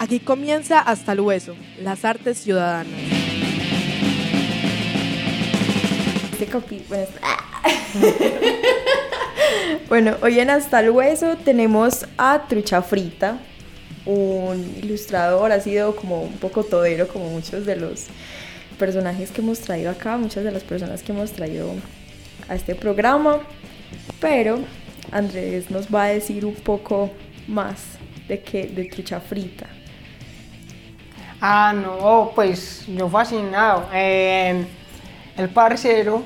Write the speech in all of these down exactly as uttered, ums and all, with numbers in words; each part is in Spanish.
Aquí comienza Hasta el Hueso, las artes ciudadanas. Este capi... bueno, bueno, hoy en Hasta el Hueso tenemos a Trucha Frita, un ilustrador, ha sido como un poco todero, como muchos de los personajes que hemos traído acá, muchas de las personas que hemos traído a este programa, pero Andrés nos va a decir un poco más de que de Trucha Frita. Ah, no, pues yo fascinado. Eh, el parcero,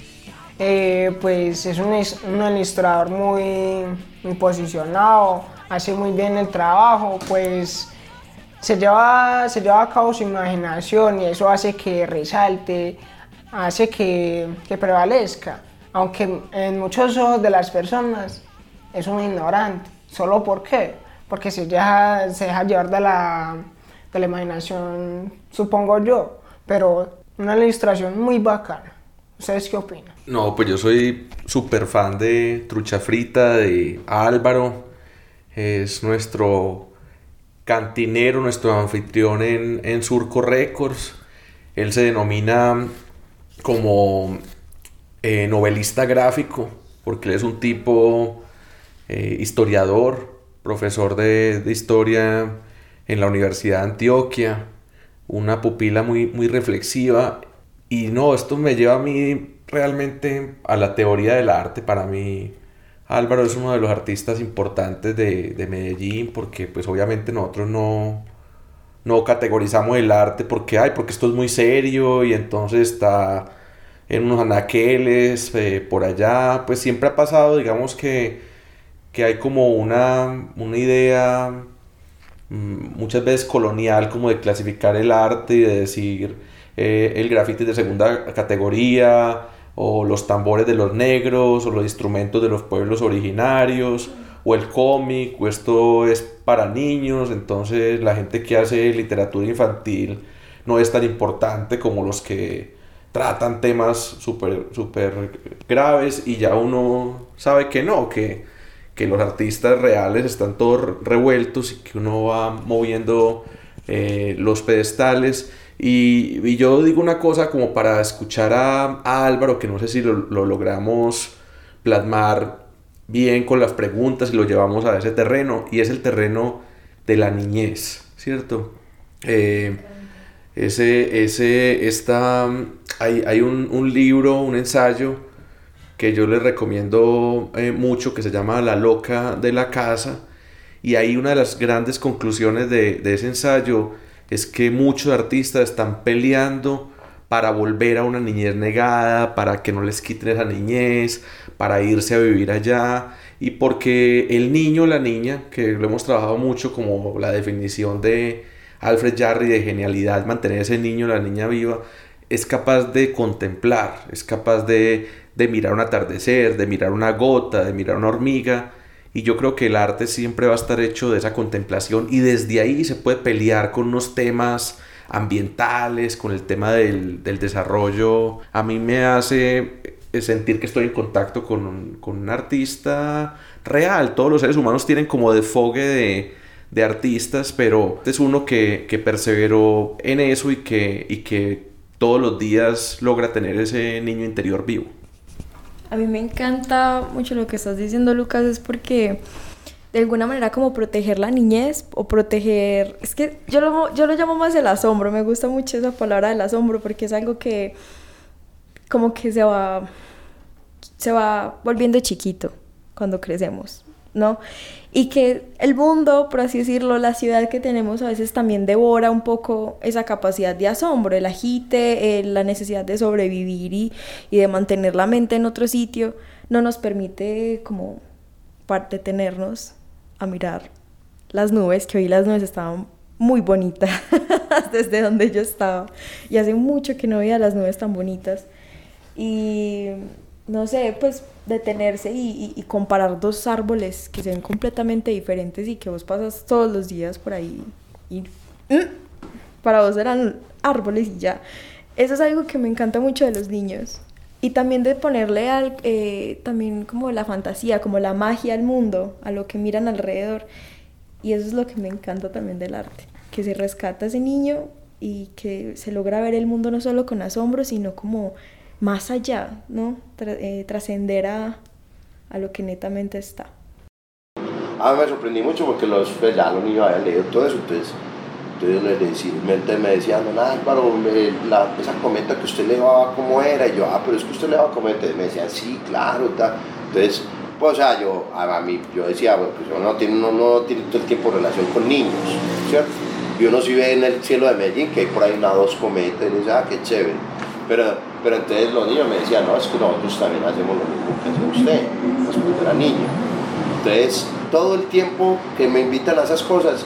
eh, pues es un, un ilustrador muy, muy posicionado, hace muy bien el trabajo, pues se lleva, se lleva a cabo su imaginación y eso hace que resalte, hace que, que prevalezca, aunque en muchos ojos de las personas es un ignorante. ¿Solo por qué? Porque se deja, se deja llevar de la... de la imaginación, supongo yo, pero una ilustración muy bacana. ¿Ustedes qué opinan? No, pues yo soy súper fan de Trucha Frita, de Álvaro. Es nuestro cantinero, nuestro anfitrión en, en Surco Records. Él se denomina como eh, novelista gráfico, porque él es un tipo eh, historiador, profesor de, de historia en la Universidad de Antioquia, una pupila muy, muy reflexiva. Y no, esto me lleva a mí realmente a la teoría del arte. Para mí Álvaro es uno de los artistas importantes de, de Medellín, porque pues obviamente nosotros no, no categorizamos el arte porque, ay, porque esto es muy serio y entonces está en unos anaqueles eh, por allá. Pues siempre ha pasado, digamos que, que hay como una, una idea muchas veces colonial, como de clasificar el arte y de decir eh, el graffiti de segunda categoría, o los tambores de los negros, o los instrumentos de los pueblos originarios, o el cómic, o esto es para niños. Entonces la gente que hace literatura infantil no es tan importante como los que tratan temas súper súper graves, y ya uno sabe que no, que que los artistas reales están todos revueltos y que uno va moviendo eh, los pedestales. Y, y yo digo una cosa como para escuchar a, a Álvaro, que no sé si lo, lo logramos plasmar bien con las preguntas y lo llevamos a ese terreno, y es el terreno de la niñez, ¿cierto? Eh, ese, ese, esta, hay, hay un, un libro, un ensayo que yo les recomiendo eh, mucho, que se llama La loca de la casa, y ahí una de las grandes conclusiones de, de ese ensayo es que muchos artistas están peleando para volver a una niñez negada, para que no les quiten esa niñez, para irse a vivir allá, y porque el niño o la niña, que lo hemos trabajado mucho como la definición de Alfred Jarry de genialidad, mantener ese niño o la niña viva, es capaz de contemplar, es capaz de, de mirar un atardecer, de mirar una gota, de mirar una hormiga. Y yo creo que el arte siempre va a estar hecho de esa contemplación, y desde ahí se puede pelear con unos temas ambientales, con el tema del, del desarrollo. A mí me hace sentir que estoy en contacto con un, con un artista real. Todos los seres humanos tienen como desfogue de, de artistas, pero este es uno que, que perseveró en eso y que, y que todos los días logra tener ese niño interior vivo. A mí me encanta mucho lo que estás diciendo, Lucas, es porque de alguna manera como proteger la niñez o proteger... Es que yo lo, yo lo llamo más el asombro, me gusta mucho esa palabra del asombro, porque es algo que como que se va, se va volviendo chiquito cuando crecemos, ¿no? Y que el mundo, por así decirlo, la ciudad que tenemos a veces también devora un poco esa capacidad de asombro, el agite, eh, la necesidad de sobrevivir y, y de mantener la mente en otro sitio, no nos permite como detenernos a mirar las nubes, que hoy las nubes estaban muy bonitas desde donde yo estaba, y hace mucho que no veía las nubes tan bonitas. Y no sé, pues detenerse y, y, y comparar dos árboles que se ven completamente diferentes y que vos pasas todos los días por ahí y ¿mm? para vos eran árboles y ya. Eso es algo que me encanta mucho de los niños, y también de ponerle al, eh, también como la fantasía, como la magia al mundo, a lo que miran alrededor, y eso es lo que me encanta también del arte. que se rescata a ese niño y que se logra ver el mundo no solo con asombro, sino como más allá, ¿no? Tra- eh, trascender a, a lo que netamente está. Ah, me sorprendí mucho porque los, pues ya los niños habían leído todo eso, entonces, entonces les decía, me, me decían, don Álvaro, me, la, esa cometa que usted le daba, ¿cómo era? Y yo, ah, pero es que usted le daba cometa. Y me decían, sí, claro, tal. Entonces, pues, o sea, yo, a, a mí, yo decía, bueno, pues uno no tiene, uno no tiene todo el tiempo relación con niños, ¿cierto? Y uno sí ve en el cielo de Medellín que hay por ahí una dos cometas, y dice, ah, qué chévere. Pero, pero entonces los niños me decían, no, es que nosotros también hacemos lo mismo que hace usted, pues cuando era niño. Entonces, todo el tiempo que me invitan a esas cosas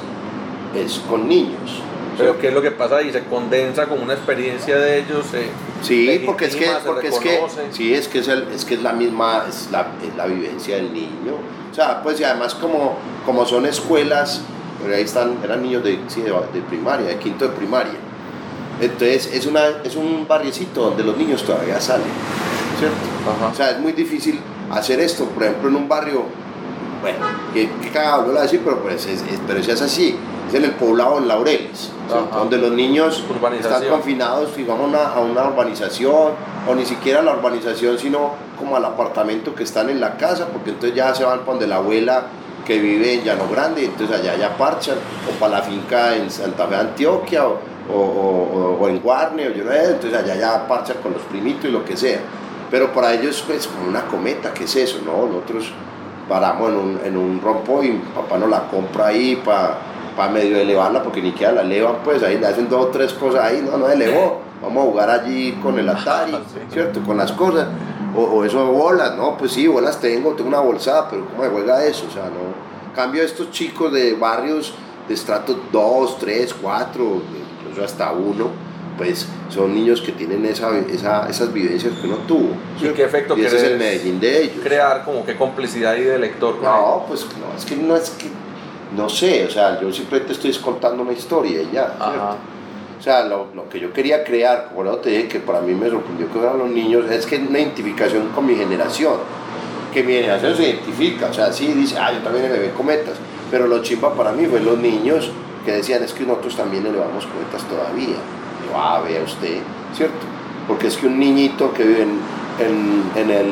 es con niños. Pero ¿qué es lo que pasa ahí? ¿Se condensa con una experiencia de ellos? Se sí, porque es que, legitima, se porque es que, reconoce. sí, es que es, el, es que es la misma, es la, es la vivencia del niño. O sea, pues y además como, como son escuelas, ahí están, eran niños de, sí, de, de primaria, de quinto de primaria. Entonces es, una, es un barriecito donde los niños todavía salen, ¿cierto? Ajá. O sea, es muy difícil hacer esto, por ejemplo, en un barrio, bueno, que, que cagado lo decir, pero pues es, es, pero si es así, es en el poblado en Laureles, donde los niños están confinados, digamos, una, a una urbanización, o ni siquiera a la urbanización, sino como al apartamento que están en la casa, porque entonces ya se van para donde la abuela que vive en Llano Grande, entonces allá ya parchan, o para la finca en Santa Fe de Antioquia, o, o, o, o en Guarne, o yo no sé, entonces allá ya parchan con los primitos y lo que sea. Pero para ellos es pues, como una cometa, ¿qué es eso? ¿No? Nosotros paramos en un, en un rompo y papá nos la compra ahí para pa medio elevarla, porque ni siquiera la elevan, pues ahí le hacen dos o tres cosas ahí, no, no elevó, vamos a jugar allí con el Atari, ¿cierto? Con las cosas, o, o eso de bolas, no, pues sí, bolas tengo, tengo una bolsada, pero ¿cómo se juega eso? O sea, no, cambio estos chicos de barrios de estratos dos, tres, cuatro, incluso hasta uno, pues son niños que tienen esa, esa, esas vivencias que uno tuvo. ¿Y qué efecto y ese es el Medellín de ellos? Crear como qué complicidad ahí de lector con No, ellos. pues no, es que no es que, no sé, o sea, yo simplemente estoy contando una historia y ya, ¿cierto? O sea, lo, lo que yo quería crear, como no te dije, que para mí me sorprendió que fueran los niños, es que una identificación con mi generación, que mi generación se identifica, o sea, sí dice, ah, yo también elevé cometas, pero lo chimba para mí fue los niños que decían, es que nosotros también elevamos cometas todavía. Yo, ah, vea usted, ¿cierto? Porque es que un niñito que vive en, en, en el,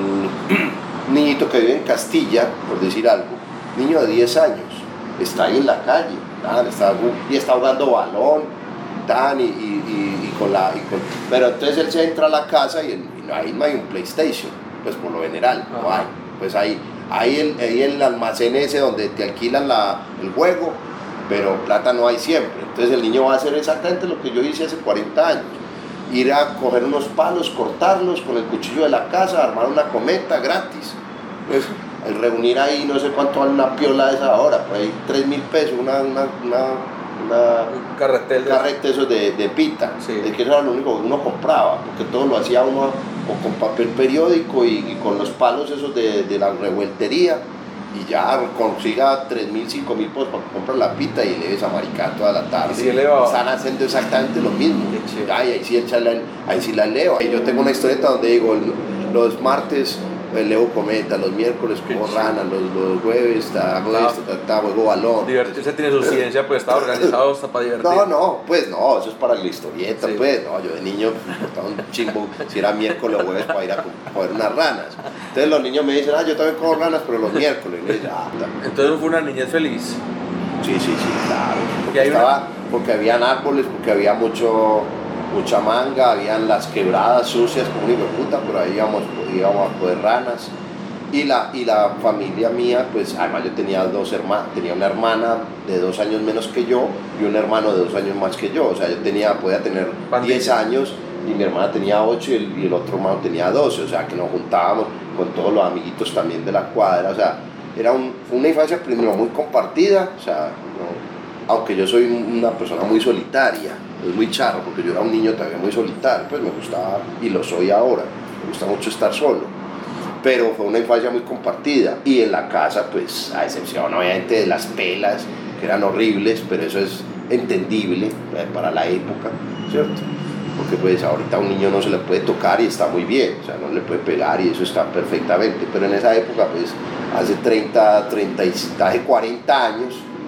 niñito que vive en Castilla, por decir algo, niño de diez años, está ahí en la calle, ¿tan? Está, y está jugando balón, tan, y, y, y, y con la, y con, pero entonces él se entra a la casa y, y no, ahí no hay un PlayStation, pues por lo general, no hay, pues ahí, ahí, el, ahí el almacén ese donde te alquilan la, el juego, pero plata no hay siempre, entonces el niño va a hacer exactamente lo que yo hice hace cuarenta años, ir a coger unos palos, cortarlos con el cuchillo de la casa, armar una cometa gratis, pues, el reunir ahí, no sé cuánto vale una piola de esa ahora, por ahí tres mil pesos, una, una, una, una un carretel de, carrete esos de, de pita, sí. De que eso era lo único que uno compraba, porque todo lo hacía uno o con papel periódico y, y con los palos esos de, de la revueltería, y ya consiga tres mil, cinco mil pesos para comprar la pita y le ves a maricar toda la tarde. Sí, están haciendo exactamente lo mismo. Ay, ahí sí, la, ahí sí la leo. Y yo tengo una historieta donde digo, los martes leo cometa, los miércoles como rana, los, los jueves hago claro. Esto, ta, ta, juego balón. Divertirse tiene su ciencia, pues está organizado hasta para divertir. No, no, pues no, eso es para la historieta, sí. Pues no, yo de niño estaba un chimbo, si era miércoles o jueves para ir a comer unas ranas. Entonces los niños me dicen, ah, yo también como ranas, pero los miércoles. Y dicen, ah, entonces fue una niñez feliz. Sí, sí, sí, claro. Porque, estaba, una... porque habían árboles, porque había mucho, mucha manga, habían las quebradas sucias como un hijo de puta, pero ahí íbamos, íbamos a coger ranas. Y la, y la familia mía, pues además yo tenía dos hermanas, tenía una hermana de dos años menos que yo y un hermano de dos años más que yo. O sea, yo tenía, podía tener diez años y mi hermana tenía ocho y el, y el otro hermano tenía doce. O sea, que nos juntábamos con todos los amiguitos también de la cuadra. O sea, era un, fue una infancia primero muy compartida. O sea, no, aunque yo soy una persona muy solitaria, es muy charro, porque yo era un niño también muy solitario, pues me gustaba, y lo soy ahora, me gusta mucho estar solo. Pero fue una infancia muy compartida, y en la casa, pues a excepción obviamente de las pelas, que eran horribles, pero eso es entendible eh, para la época, ¿cierto? Porque pues ahorita a un niño no se le puede tocar y está muy bien, o sea, no le puede pegar y eso está perfectamente, pero en esa época, pues hace treinta, treinta, cuarenta años,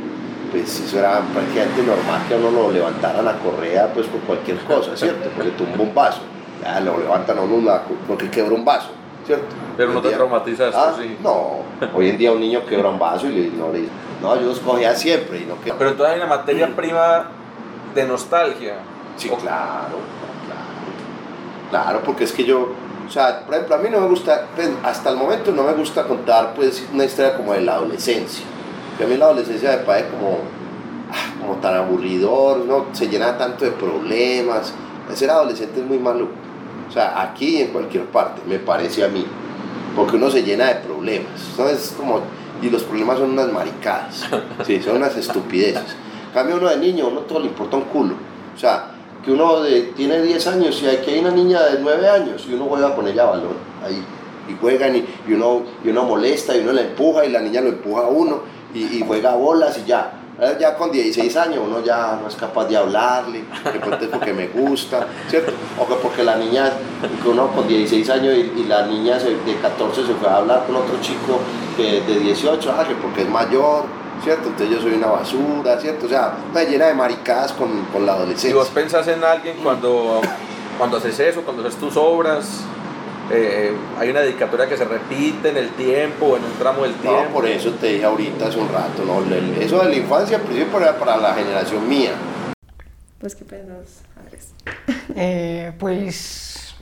pues eso era prácticamente normal que a uno lo levantaran a correa pues por cualquier cosa, ¿cierto? Porque tumbó un vaso, ya lo levantan a uno la, porque quebró un vaso, ¿cierto? Pero no te día, traumatizaste, ¿ah? Sí. No, hoy en día un niño quebra un vaso y le, no le no, yo los cogía siempre y no quebra. Pero entonces hay una materia prima de nostalgia. Sí, claro, claro, claro, porque es que yo, o sea, por ejemplo, a mí no me gusta, pues, hasta el momento no me gusta contar pues una historia como de la adolescencia, que a mí la adolescencia me parece como, ah, como tan aburridor, ¿no? Se llena tanto de problemas, ser adolescente es muy maluco, o sea, aquí y en cualquier parte, me parece a mí, porque uno se llena de problemas, ¿no? Es como, y los problemas son unas maricadas, sí, son unas estupideces. En cambio uno de niño, uno todo le importa un culo, o sea, que uno de, tiene diez años y aquí hay una niña de nueve años y uno juega con ella balón, ahí, y juegan y, y, uno, y uno molesta y uno la empuja y la niña lo empuja a uno y, y juega bolas y ya. Ya con dieciséis años uno ya no es capaz de hablarle, que porque, porque me gusta, ¿cierto? O que porque la niña, que uno con dieciséis años y, y la niña se, de catorce se fue a hablar con otro chico que de dieciocho, ah, que porque es mayor, ¿cierto? Entonces yo soy una basura, ¿cierto? O sea, una llena de maricadas con, con la adolescencia. ¿Y vos pensás en alguien cuando, cuando haces eso, cuando haces tus obras? Eh, hay una dedicatoria que se repite en el tiempo, en un tramo del tiempo. No, por eso te dije ahorita hace un rato, ¿no? Eso de la infancia, al principio era para la generación mía. Pues, ¿qué pensás, Andrés? Eh, pues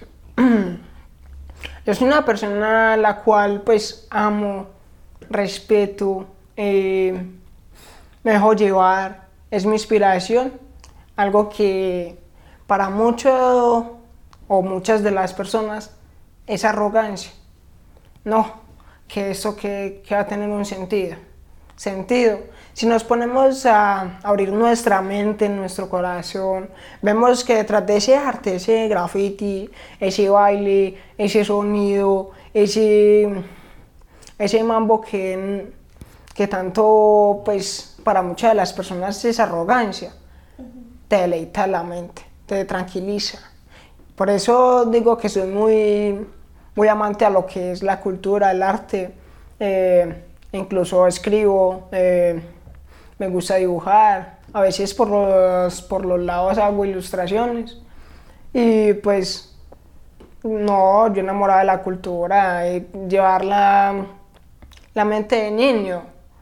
yo soy una persona a la cual pues amo, respeto, eh, me dejo llevar, es mi inspiración, algo que para muchos o muchas de las personas es arrogancia. No, que eso que, que va a tener un sentido. Sentido. Si nos ponemos a abrir nuestra mente, nuestro corazón, vemos que detrás de ese arte, ese graffiti, ese baile, ese sonido, ese, ese mambo que, que tanto, pues, para muchas de las personas es arrogancia, te deleita la mente, te tranquiliza. Por eso digo que soy muy, muy amante a lo que es la cultura, el arte, eh, incluso escribo, eh, me gusta dibujar, a veces por los, por los lados hago ilustraciones y pues no, yo enamorada de la cultura, y llevar la, la mente de niño,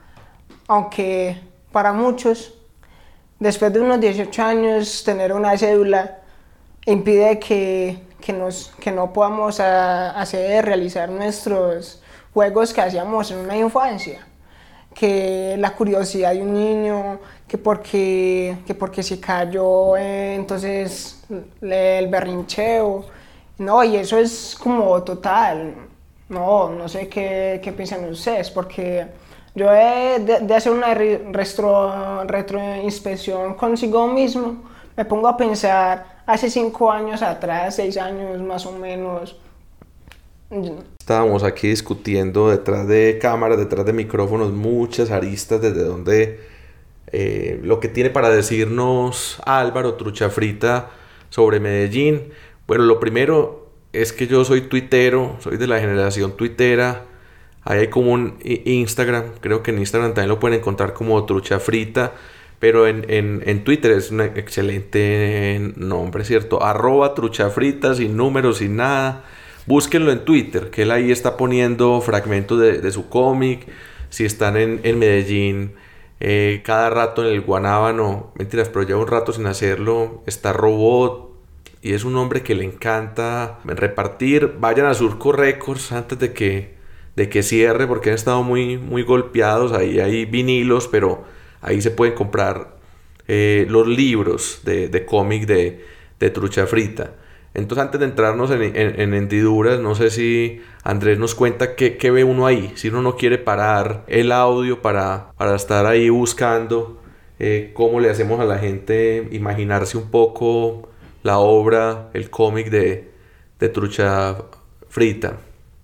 aunque para muchos después de unos dieciocho años tener una cédula impide que, que, nos, que no podamos a, hacer, realizar nuestros juegos que hacíamos en una infancia, que la curiosidad de un niño, que porque, que porque se cayó, eh, entonces el berrincheo, no, y eso es como total, no, no sé qué, qué piensan ustedes, porque yo he de, de hacer una retro, retroinspección consigo mismo, me pongo a pensar hace cinco años atrás, seis años más o menos. Estábamos aquí discutiendo detrás de cámaras, detrás de micrófonos, muchas aristas desde donde eh, lo que tiene para decirnos Álvaro Trucha Frita sobre Medellín. Bueno, lo primero es que yo soy tuitero, soy de la generación tuitera. Ahí hay como un Instagram, creo que en Instagram también lo pueden encontrar como Trucha Frita, pero en, en, en Twitter es un excelente nombre, ¿cierto? Arroba Trucha Frita, sin números, sin nada. Búsquenlo en Twitter, que él ahí está poniendo fragmentos de, de su cómic. Si están en, en Medellín, eh, cada rato en el Guanábano, mentiras, pero lleva un rato sin hacerlo, está Robot, y es un hombre que le encanta repartir. Vayan a Surco Records antes de que, de que cierre, porque han estado muy, muy golpeados. Ahí hay vinilos, pero ahí se pueden comprar eh, los libros de, de cómic de, de Trucha Frita. Entonces, antes de entrarnos en, en, en hendiduras, no sé si Andrés nos cuenta qué, qué ve uno ahí. Si uno no quiere parar el audio para, para estar ahí buscando eh, cómo le hacemos a la gente imaginarse un poco la obra, el cómic de, de Trucha Frita.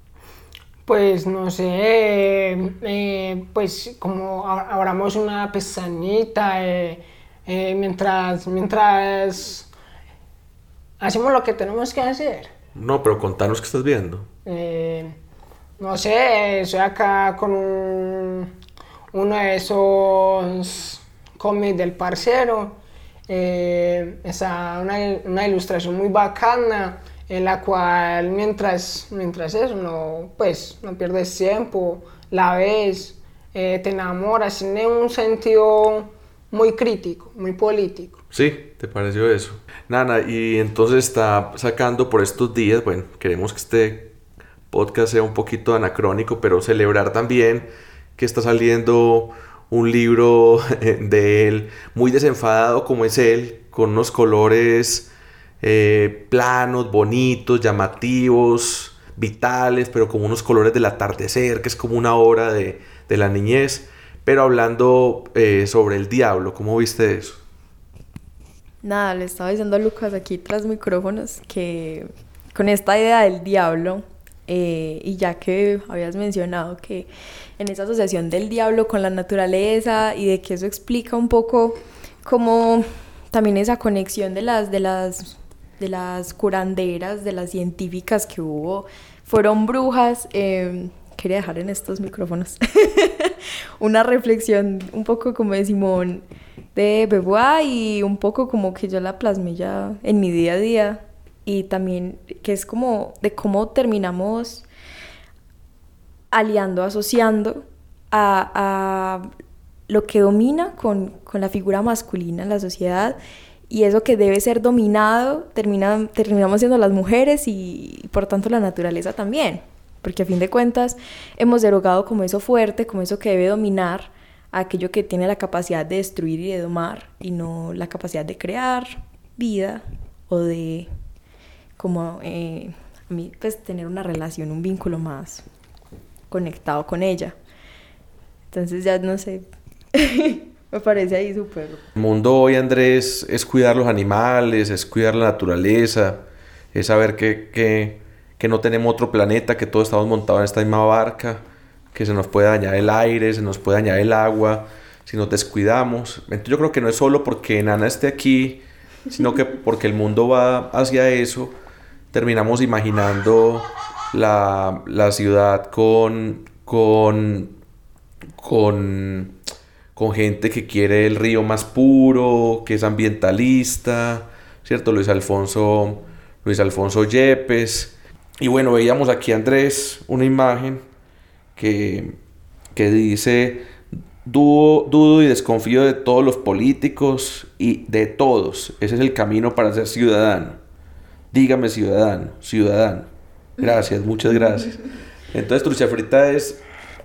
Pues no sé, eh, eh, pues como abramos una pestañita eh, eh, mientras, mientras hacemos lo que tenemos que hacer. No, pero contanos qué estás viendo. Eh, no sé, estoy acá con un, uno de esos cómic del parcero. Eh, está una, una ilustración muy bacana en la cual mientras, mientras eso no, pues, no pierdes tiempo, la ves, eh, te enamoras, tiene un sentido muy crítico, muy político. Sí, ¿te pareció eso? Nana, y entonces está sacando por estos días, bueno, queremos que este podcast sea un poquito anacrónico, pero celebrar también que está saliendo un libro de él muy desenfadado como es él, con unos colores eh, planos, bonitos, llamativos, vitales, pero como unos colores del atardecer, que es como una obra de, de la niñez, pero hablando eh, sobre el diablo. ¿Cómo viste eso? Nada, le estaba diciendo a Lucas aquí tras micrófonos que con esta idea del diablo, eh, y ya que habías mencionado que en esa asociación del diablo con la naturaleza y de que eso explica un poco como también esa conexión de las, de las, de las curanderas, de las científicas que hubo, fueron brujas, eh, quería dejar en estos micrófonos una reflexión un poco como de Simón de Beauvoir y un poco como que yo la plasmé ya en mi día a día, y también que es como de cómo terminamos aliando, asociando a, a lo que domina con, con la figura masculina en la sociedad, y eso que debe ser dominado termina, terminamos siendo las mujeres y, y por tanto la naturaleza también, porque a fin de cuentas hemos derogado como eso fuerte, como eso que debe dominar a aquello que tiene la capacidad de destruir y de domar, y no la capacidad de crear vida o de como eh, a mí pues tener una relación, un vínculo más conectado con ella. Entonces ya no sé, me parece ahí súper. El mundo hoy, Andrés, es cuidar los animales, es cuidar la naturaleza, es saber que, que, que no tenemos otro planeta, que todos estamos montados en esta misma barca, que se nos puede dañar el aire, se nos puede dañar el agua si nos descuidamos. Entonces yo creo que no es solo porque Nana esté aquí, sino que porque el mundo va hacia eso, terminamos imaginando la, la ciudad con, con, con, con gente que quiere el río más puro, que es ambientalista, ¿cierto? Luis Alfonso, Luis Alfonso Yepes. Y bueno, veíamos aquí, Andrés, una imagen que, que dice: dudo, dudo y desconfío de todos los políticos y de todos. Ese es el camino para ser ciudadano. Dígame ciudadano, ciudadano. Gracias, muchas gracias. Entonces Trucha Frita es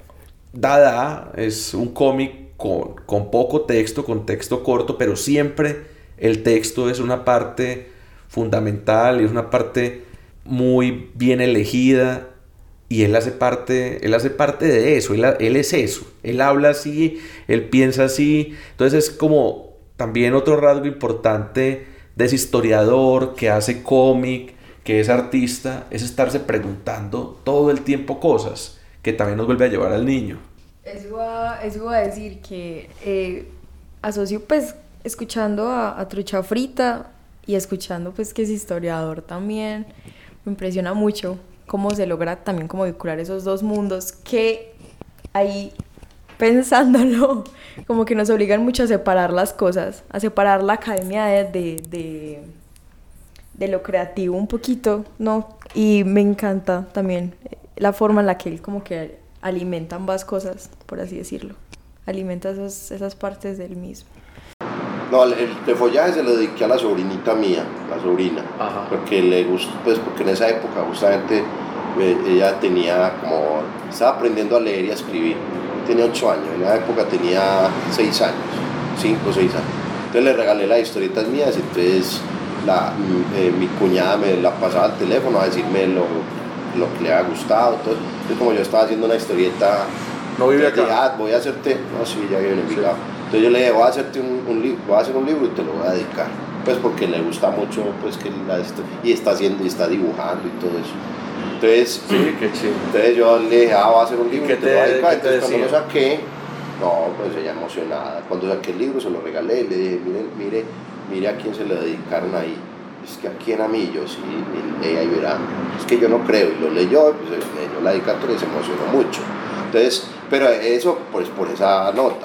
Dada, es un cómic con, con poco texto, con texto corto, pero siempre el texto es una parte fundamental y es una parte muy bien elegida, y él hace parte, él hace parte de eso, él, él es eso, él habla así, él piensa así. Entonces es como también otro rasgo importante de ese historiador que hace cómic, que es artista, es estarse preguntando todo el tiempo cosas que también nos vuelve a llevar al niño. Eso iba, eso iba a decir que eh, asocio pues escuchando a, a Trucha Frita y escuchando pues que es historiador también, me impresiona mucho cómo se logra también como vincular esos dos mundos que ahí pensándolo como que nos obligan mucho a separar las cosas, a separar la academia de, de, de, de lo creativo un poquito, ¿no? Y me encanta también la forma en la que él como que alimenta ambas cosas, por así decirlo, alimenta esos, esas partes del mismo. No, el, el de follaje se lo dediqué a la sobrinita mía, la sobrina. Ajá. Porque le gustó, pues porque en esa época justamente eh, ella tenía como, estaba aprendiendo a leer y a escribir, tenía ocho años, en esa época tenía seis años, cinco o seis años. Entonces le regalé las historietas mías, entonces la, eh, mi cuñada me la pasaba al teléfono a decirme lo, lo que le había gustado. Entonces, entonces como yo estaba haciendo una historieta, no vive acá. Dije, ah, voy a hacerte, no, sí, ya vive en Envigado. Sí. Entonces yo le dije, voy a hacerte un, un libro, voy a hacer un libro y te lo voy a dedicar, pues porque le gusta mucho, pues que la y está haciendo y está dibujando y todo eso. Entonces, sí, qué chido. Entonces yo le dije, ah, voy a hacer un libro y te, te lo voy a dedicar. Entonces cuando decía? lo saqué, no, pues ella emocionada. Cuando saqué el libro se lo regalé y le dije, mire, mire, mire a quién se lo dedicaron ahí. Es que a quién, a mí, yo sí, y ella y verá, es que yo no creo, y lo leyó, pues leyó la dedicatoria y se emocionó mucho. Entonces, pero eso pues por esa nota.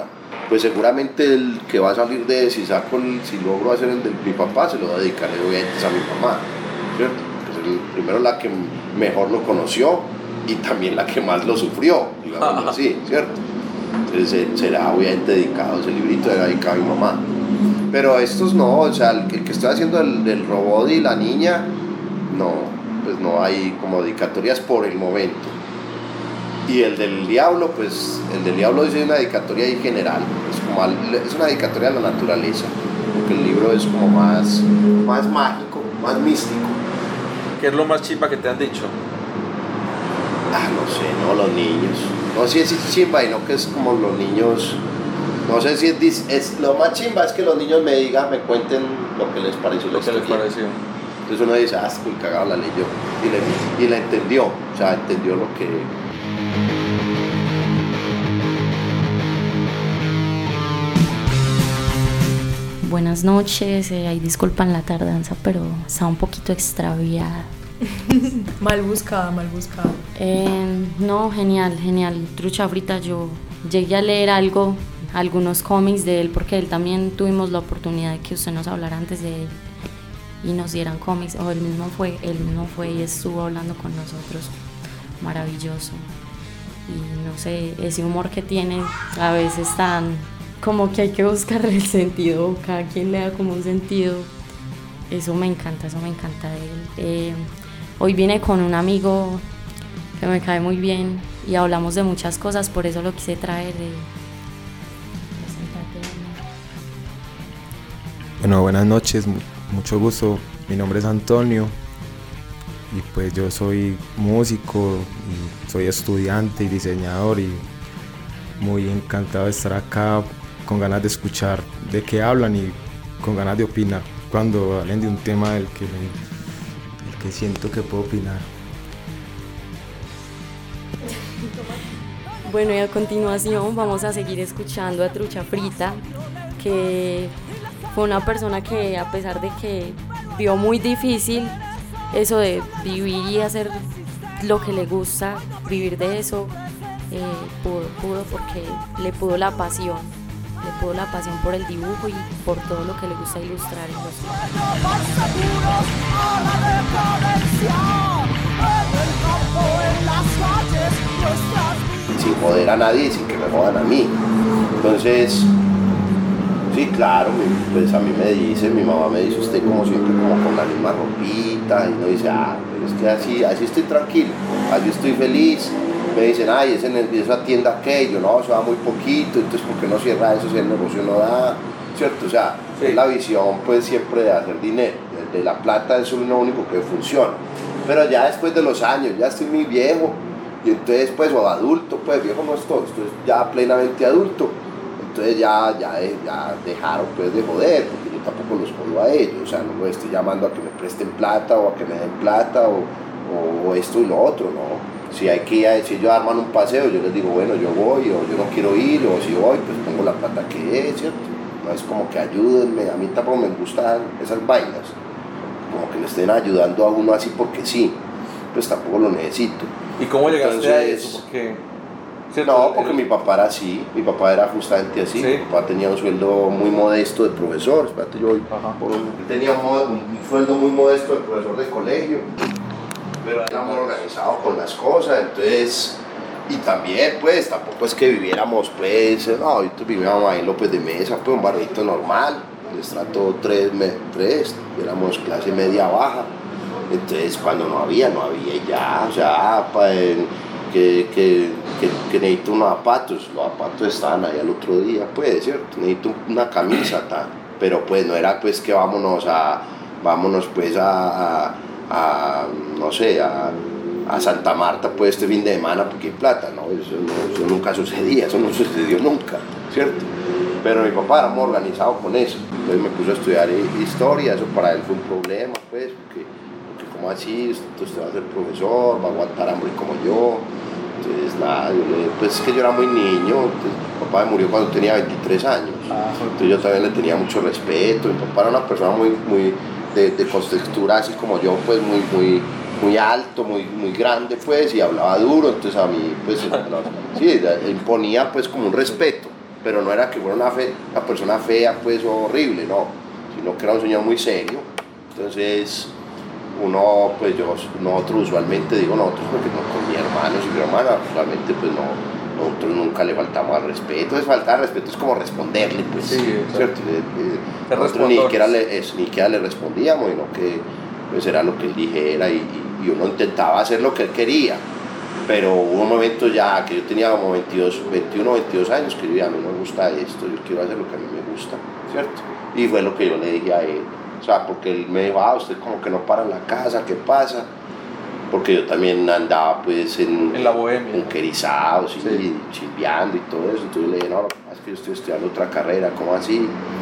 pues seguramente el que va a salir de si saco el, si logro hacer el de mi papá, se lo dedicaré obviamente a mi mamá, ¿cierto? Pues el, primero la que mejor lo conoció y también la que más lo sufrió, digamos así, ¿cierto? Entonces será obviamente dedicado, ese librito era dedicado a mi mamá. Pero estos no, o sea, el que, el que estoy haciendo el, del robot y la niña, no, pues no hay como dedicatorias por el momento. Y el del diablo, pues el del diablo dice una dedicatoria ahí general, es, como al, es una dedicatoria a la naturaleza, porque el libro es como más, más mágico, más místico. ¿Qué es lo más chimba que te han dicho? Ah, no sé, no, los niños. No sé si es chimba y no que es como los niños. No sé si es, es lo más chimba es que los niños me digan, me cuenten lo que les pareció. Lo que les pareció. Entonces uno dice, ah, muy cagado la leyó. Y, le, y la entendió, o sea, entendió lo que. Buenas noches, eh, ahí disculpan la tardanza, pero está un poquito extraviada. Mal buscada, mal buscada. Eh, no, genial, genial. Trucha Frita, yo llegué a leer algo, algunos cómics de él, porque él también tuvimos la oportunidad de que usted nos hablara antes de él y nos dieran cómics, o él mismo fue, él mismo fue y estuvo hablando con nosotros. Maravilloso. Y no sé, ese humor que tiene a veces tan como que hay que buscarle el sentido, cada quien le da como un sentido. Eso me encanta, eso me encanta de él. Eh, hoy vine con un amigo que me cae muy bien y hablamos de muchas cosas, por eso lo quise traer. Eh. Bueno, buenas noches, mucho gusto. Mi nombre es Antonio y pues yo soy músico, y soy estudiante y diseñador y muy encantado de estar acá, con ganas de escuchar de qué hablan y con ganas de opinar cuando hablen de un tema del que, me, del que siento que puedo opinar. Bueno, y a continuación vamos a seguir escuchando a Trucha Frita, que fue una persona que, a pesar de que vio muy difícil eso de vivir y hacer lo que le gusta, vivir de eso, eh, pudo, pudo porque le pudo la pasión. Le pudo la pasión por el dibujo y por todo lo que le gusta ilustrar en los sin joder a nadie y sin que me jodan a mí. Entonces, sí, claro, pues a mí me dice, mi mamá me dice, usted como siempre como con la misma ropita, y uno dice, ah, pero es que así, así estoy tranquilo, así estoy feliz. Me dicen, ay, ese, esa tienda aquello, no, se va muy poquito, entonces ¿por qué no cierra eso si el negocio no da? ¿Cierto? O sea, sí. Es la visión pues siempre de hacer dinero, de, de la plata eso es lo único que funciona. Pero ya después de los años, ya estoy muy viejo, y entonces pues, o adulto, pues viejo no estoy, estoy ya plenamente adulto, entonces ya, ya, ya dejaron pues de joder, porque yo tampoco los jodo a ellos, o sea, no los estoy llamando a que me presten plata o a que me den plata o, o, o esto y lo otro, ¿no? Si hay que ir a decir, yo arman un paseo, yo les digo, bueno, yo voy, o yo no quiero ir, o si voy, pues pongo la plata que es, ¿cierto? No es como que ayúdenme, a mí tampoco me gustan esas vainas, como que le estén ayudando a uno así porque sí, pues tampoco lo necesito. ¿Y cómo llegaste Entonces, a eso? Porque, no, porque el... mi papá era así, mi papá era justamente así, ¿sí? Mi papá tenía un sueldo muy modesto de profesor, espérate, yo voy por un... tenía un, un sueldo muy modesto de profesor de colegio, pero éramos organizados con las cosas, entonces, y también pues tampoco es que viviéramos pues, no, ahorita vivíamos ahí en López de Mesa, pues un barrito normal, el estrato tres, éramos clase media baja, entonces cuando no había, no había y ya, o sea, pa, eh, que, que, que, que necesito unos zapatos, los zapatos estaban ahí al otro día, pues, ¿cierto? Necesito una camisa, tal, pero pues no era pues que vámonos a, vámonos pues a, a a, no sé, a, a Santa Marta pues este fin de semana porque hay plata, no, eso, no, eso nunca sucedía, eso no sucedió nunca, ¿cierto? Pero mi papá era muy organizado con eso, entonces me puso a estudiar historia, eso para él fue un problema, pues, porque, porque como así, usted va a ser profesor, va a aguantar hambre como yo, entonces nada, yo le, pues es que yo era muy niño, entonces, mi papá me murió cuando tenía veintitrés años, entonces yo también le tenía mucho respeto, mi papá era una persona muy, muy De, de contextura así como yo, pues muy, muy, muy alto, muy, muy grande, pues, y hablaba duro, entonces a mí, pues, no, sí, imponía, pues, como un respeto, pero no era que fuera una, fe, una persona fea, pues, o horrible, no, sino que era un señor muy serio. Entonces, uno, pues yo, nosotros usualmente, digo nosotros porque no, con mi hermano y mi hermana, usualmente pues no, nosotros nunca le faltamos al respeto. Entonces faltar al respeto es como responderle, pues, sí, ¿cierto? Eh, eh, nosotros ni siquiera, le, es, ni siquiera le respondíamos, sino que pues era lo que él dijera y, y, y uno intentaba hacer lo que él quería. Pero hubo un momento ya que yo tenía como veintidós, veintiuno, veintidós años que yo dije, a mí no me gusta esto, yo quiero hacer lo que a mí me gusta, ¿cierto? Y fue lo que yo le dije a él. O sea, porque él me dijo, ah, usted como que no para en la casa, ¿qué pasa? Porque yo también andaba pues en, en la bohemia, bunkerizado, ¿sí? Sí. Chimbeando y todo eso. Entonces le dije, no, es que yo estoy estudiando otra carrera, ¿cómo así?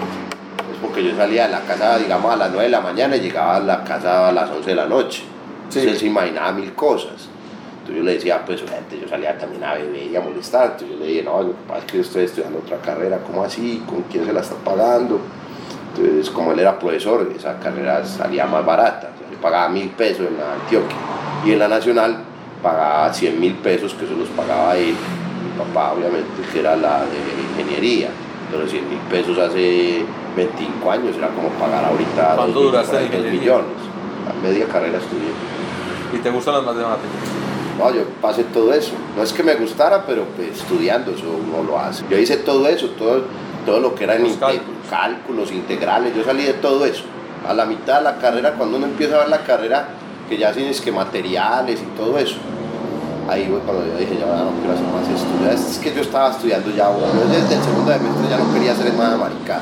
Es porque yo salía de la casa, digamos, a las nueve de la mañana y llegaba a la casa a las once de la noche. Entonces sí. Él se imaginaba mil cosas. Entonces yo le decía, pues, gente, yo salía también a beber y a molestar. Entonces yo le dije, no, lo que pasa es que yo estoy estudiando otra carrera, ¿cómo así? ¿Con quién se la está pagando? Entonces, como él era profesor, esa carrera salía más barata, o sea, le pagaba mil pesos en la Antioquia y en la Nacional pagaba cien mil pesos, que eso los pagaba él, mi papá obviamente, que era la de ingeniería. Entonces cien mil pesos hace veinticinco años era como pagar ahorita ¿cuánto duraste en dos millones? La media carrera estudié. ¿Y te gustan las matemáticas? No, yo pasé todo eso, no es que me gustara, pero pues, estudiando eso uno lo hace. Yo hice todo eso, todo, todo lo que era en cálculos. cálculos integrales, yo salí de todo eso. A la mitad de la carrera, cuando uno empieza a ver la carrera, que ya tienes que materiales y todo eso, ahí fue cuando yo dije, ya no quiero hacer más estudios. Es que yo estaba estudiando ya, yo desde el segundo semestre ya no quería hacer más maricada,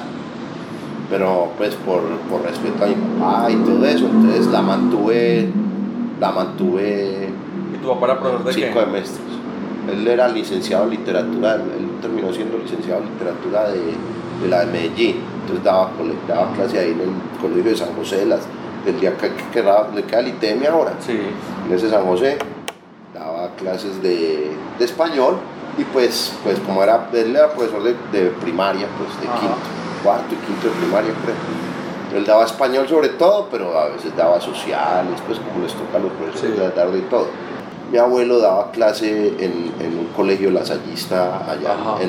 pero pues por, por respeto a mi papá y todo eso, entonces la mantuve, la mantuve. ¿Y tu papá era profesor de qué? Cinco semestres. Él era licenciado en literatura, él terminó siendo licenciado en literatura de, de la de Medellín, entonces daba, daba clase ahí en el colegio de San José, de las, del día que, que queda, donde queda el I T M ahora, sí. En ese San José, daba clases de, de español, y pues, pues como era, él era profesor de, de primaria, pues de Ajá. quinto, cuarto y quinto de primaria, creo. Él daba español sobre todo, pero a veces daba sociales, pues como les toca a los profesores sí. dar de todo. Mi abuelo daba clase en, en un colegio lasallista allá en,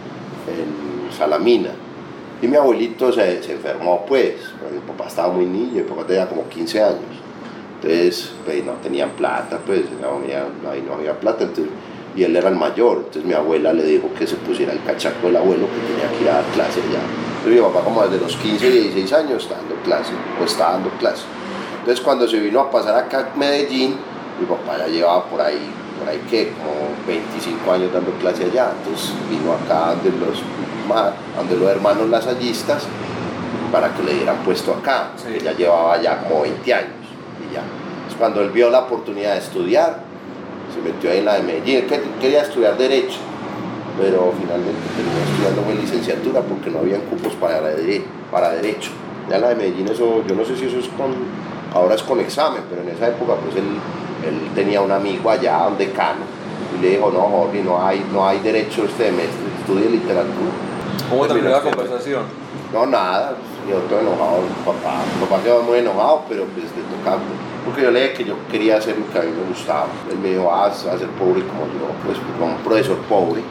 en Salamina. Y mi abuelito se, se enfermó, pues. Mi papá estaba muy niño, mi papá tenía como quince años. Entonces, pues no tenían plata, pues no había, no, no había plata. Entonces, y él era el mayor. Entonces mi abuela le dijo que se pusiera el cachaco del abuelo, que tenía que ir a dar clase allá. Entonces mi papá, como desde los quince, dieciséis años, está dando clase, o está dando clase. Entonces, cuando se vino a pasar acá a Medellín, mi papá ya llevaba por ahí, por ahí que como veinticinco años dando clase allá, entonces vino acá donde los, donde los hermanos lasallistas para que le dieran puesto acá, sí. Que ya llevaba ya como veinte años y ya. Entonces, cuando él vio la oportunidad de estudiar, se metió ahí en la de Medellín, él quería estudiar Derecho, pero finalmente terminó estudiando en licenciatura porque no habían cupos para, para Derecho. Ya en la de Medellín, eso, yo no sé si eso es con, ahora es con examen, pero en esa época pues él él tenía un amigo allá, un decano, y le dijo, no, Jorge, no hay, no hay derecho este semestre, estudie literatura. ¿Cómo terminó la conversación? No, nada, yo todo enojado, mi papá, mi papá quedó muy enojado, pero pues le tocaba, porque yo le dije que yo quería hacer lo que a mí me gustaba. Él me dijo, ah, vas a ser pobre como yo, pues como un profesor pobre.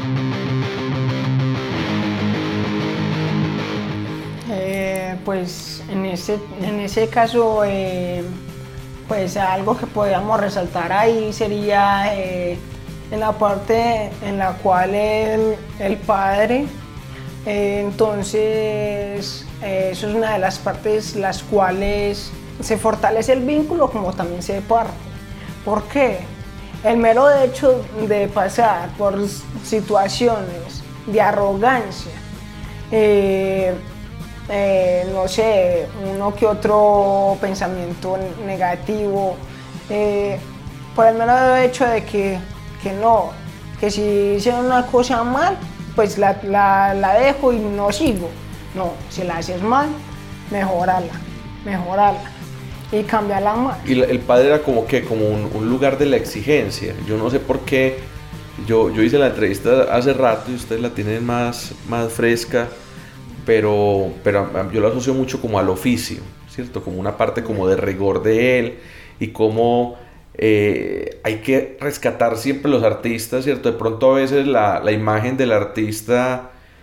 Eh, pues en ese, en ese caso, eh, pues algo que podríamos resaltar ahí sería eh, en la parte en la cual el, el padre, eh, entonces eh, eso es una de las partes las cuales se fortalece el vínculo como también se parte. ¿Por qué? El mero hecho de pasar por situaciones de arrogancia, eh, Eh, no sé, uno que otro pensamiento negativo, eh, por el mero hecho de que, que no, que si hice una cosa mal, pues la, la, la dejo y no sigo. No, si la haces mal, mejorala, mejorala y cambiarla mal. Y la, el padre era como que, como un, un lugar de la exigencia. Yo no sé por qué, yo, yo hice la entrevista hace rato y ustedes la tienen más, más fresca. Pero, pero yo lo asocio mucho como al oficio, ¿cierto? Como una parte como de rigor de él y cómo eh, hay que rescatar siempre los artistas, ¿cierto? De pronto a veces la, la imagen del artista